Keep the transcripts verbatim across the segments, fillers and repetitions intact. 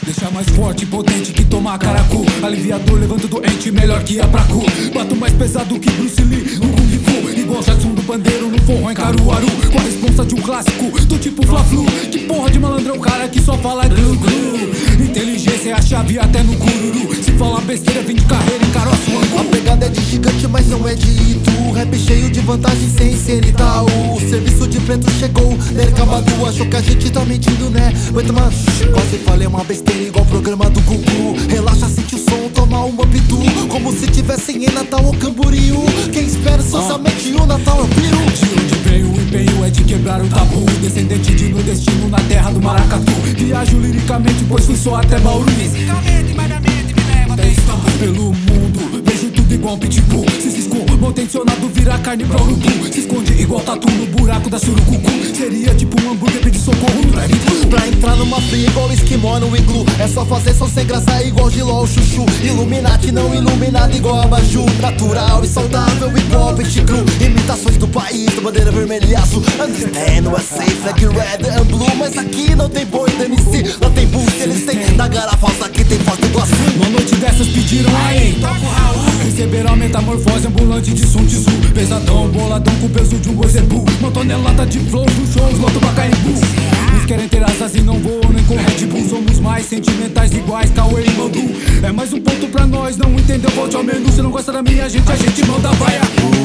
Deixa mais forte e potente que tomar caracu. Aliviador, levanta doente, melhor que a Pracu. Bato mais pesado que Bruce Lee no Kung Fu. Igual Jackson do Pandeiro no forró em Caruaru. Com a responsa de um clássico do tipo Fla-Flu. Que porra de malandro é o cara que só fala glu-glu. Inteligência é a chave até no cururu. Se falar besteira, vem de carreira, encaroça o angu. A pegada é de gigante, mas não é de Itu. Rap cheio de vantagem sem ser Itaú. O serviço de preto chegou, Derek Abadu. Achou que a gente tá mentindo, né? Aguenta, mano, quase falei uma besteira igual o programa do Gugu. Relaxa, sente o som, toma uma pitu. Como se tivessem em Natal ou Camboriú. Quem espera somente o Natal é o peru. De onde vem o empenho é de quebrar o tabu. Descendente de nordestino na terra do maracatu. Viajo liricamente, pois fui só até Bauru. Fisicamente, malhamente, me leva até Istambul. Pelo mundo, vejo tudo igual um pitbull. Se se esconde, mal intencionado, vira carne pra urubu. Se esconde igual tatu no buraco da surucucu. Seria tipo um hambúrguer, pedir socorro no drive-thru. Pra entrar numa fria igual esquimó no iglu. É só fazer som sem graça igual Giló ou Chuchu. Illuminati não iluminado igual Abaju. Natural e saudável igual Pet Cru. Imitações do país, da bandeira vermelha e azul. Understand what's safe, flag red and blue. Mas aqui não tem boi da M C, lá tem boost. Eles têm na garrafa falsa, aqui tem foto do açúcar. Uma noite dessas pediram aí, toca o Raul. Receberam a metamorfose ambulante de Sun Tzu. Pesadão, boladão com o peso de um boi zebu. Uma tonelada de flows nos shows, loto pra Caimbu. Uns querem ter asas e não voam nem com Red Bull. Somos mais sentimentais iguais, Cauê e Mandu. É mais um ponto pra nós, não entendeu? Volte ao menu. Se não gosta da minha gente, a gente manda vaia.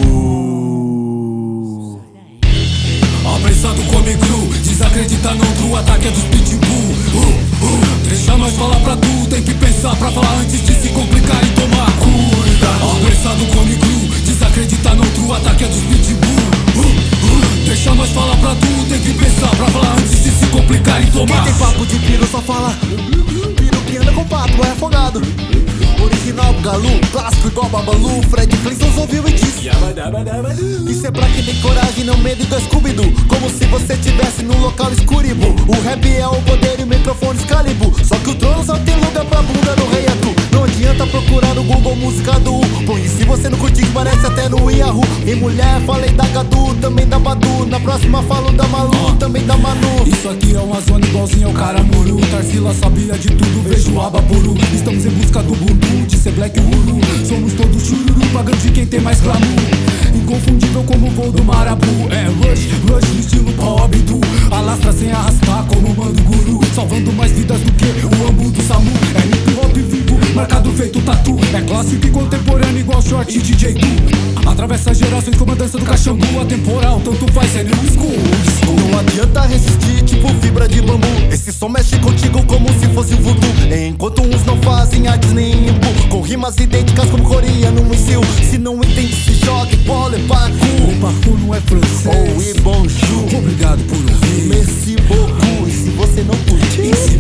uh. Apressado come cru, desacredita não true. Ataque é dos pitbull. uh, uh. Deixa nós falar pra tu, tem que pensar pra falar antes de se complicar e tomar cuidado. Apressado come cru, desacredita não true. Ataque é dos pitbull. uh, uh. Deixa nós falar pra tu, tem que pensar pra falar antes de se complicar e tomar. Quem tem papo de piro só fala piro que anda com pato, é afogado. Original Galu, clássico igual Babalu. Fred Flintstones ouviu e disse: isso é pra quem tem coragem, não medo do Scooby-Doo. Como se você tivesse num local escuribo. O rap é o poder e o microfone Excalibur. Só que o trono só tem lugar pra bunda no rei Arthur. Não adianta procurar no Google música do U. Pois se você não curtir, parece até no Yahoo. Em mulher, falei da Gadu, também da Badu. Na próxima falo da Malu, também da Manu. Isso aqui é uma zona igualzinho ao Caramuru. Tarsila sabia de tudo, vejo o Abapuru. Estamos em busca do bundu, de ser black uru. Somos todos chururu, pagando de quem tem mais glamour. Inconfundível como o voo do Marabu. É rush, rush no estilo Paul Abdul. Alastra sem arrastar como o mando guru. Salvando mais vidas do que o ambu do Samu. É hip hop vivo, marcado feito tatu. É clássico e contemporâneo igual Short e D J Du. Atravessa gerações como a dança do cachambu. Atemporal, tanto faz, é new school. Não adianta resistir, tipo fibra de bambu. Esse som mexe contigo como se fosse o voodoo. Enquanto uns não fazem artes nem imbu. Com rimas idênticas como coreano e sil. Se não entende, se joga igual é Baku. O parkour não é francês. Oh, e bonjour. Obrigado por ouvir. Merci beaucoup. E se você não curtir,